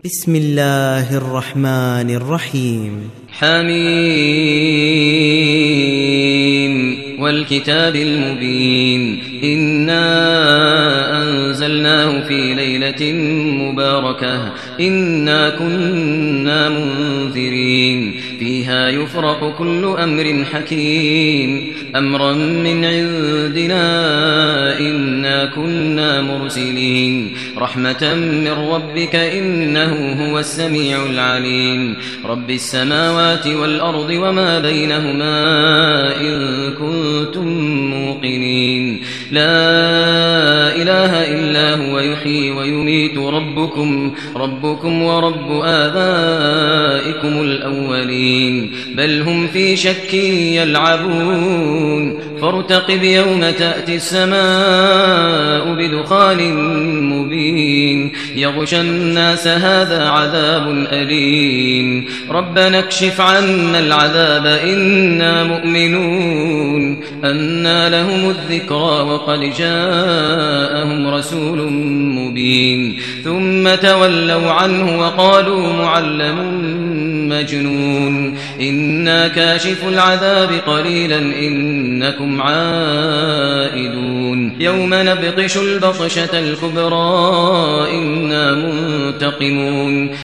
بسم الله الرحمن الرحيم حميم والكتاب المبين إنا أنزلناه في ليلة مباركة إنا كنا منذرين فيها يفرق كل أمر حكيم أمرا من عندنا إنا كنا مرسلين رحمة من ربك إنه هو السميع العليم رب السماوات والأرض وما بينهما إن كنتم موقنين لا إله إلا هو يحيي ويميت ربكم ورب آبائكم الأولين بل هم في شك يلعبون فارتقب يوم تأتي السماء بدخان مبين يغشى الناس هذا عذاب أليم ربنا اكشف عنا العذاب إنا مؤمنون أنى لهم الذكرى وقد جاءهم رسول مبين ثم تولوا عنه وقالوا معلم مجنون إنا كاشف العذاب قليلا إنكم عائدون يوم نبطش البطشة الكبرى إنا منتقمون